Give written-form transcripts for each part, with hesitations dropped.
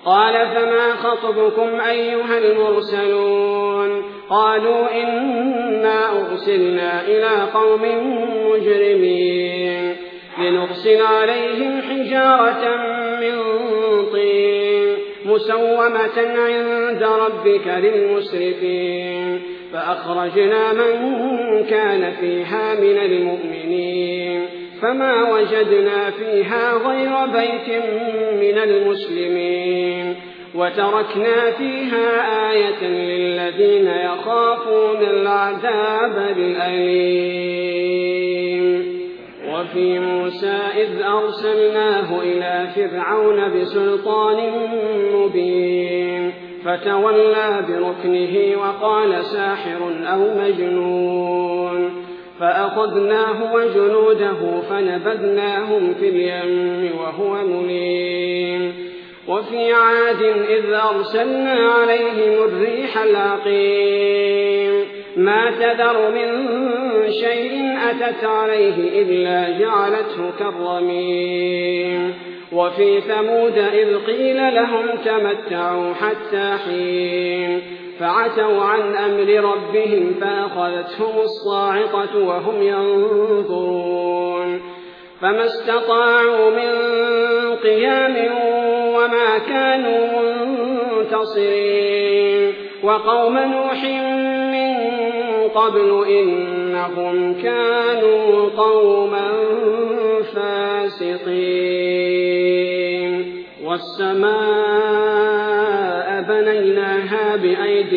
قال فما خطبكم أيها المرسلون قالوا إنا أرسلنا إلى قوم مجرمين لنرسل عليهم حجارة من طين مسومة عند ربك للمسرفين فأخرجنا من كان فيها من المؤمنين فما وجدنا فيها غير بيت من المسلمين وتركنا فيها آية للذين يخافون العذاب الأليم. وفي موسى إذ أرسلناه إلى فرعون بسلطان مبين فتولى بركنه وقال ساحر أو مجنون فأخذناه وجنوده فنبذناهم في اليم وهو مليم. وفي عاد إذ أرسلنا عليهم الريح العقيم ما تذر من شيء أتت عليه إلا جعلته كالرميم. وفي ثمود إذ قيل لهم تمتعوا حتى حين فعتوا عن أمر ربهم فأخذتهم الصاعقة وهم ينظرون فما استطاعوا من قيام وما كانوا منتصرين. وقوم نوح من قبل إنهم كانوا قوما فاسقين. والسماء بنيناها بأيد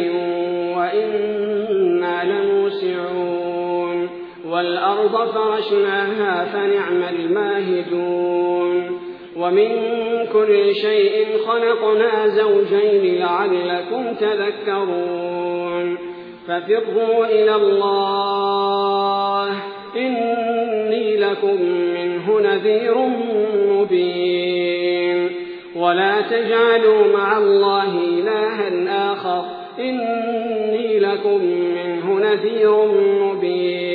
وإنا لموسعون والأرض فرشناها فنعم الماهدون. ومن كل شيء خلقنا زوجين لعلكم تذكرون. ففروا إلى الله إني لكم منه نذير مبين. ولا تجعلوا مع الله إلها آخر إني لكم منه نذير مبين.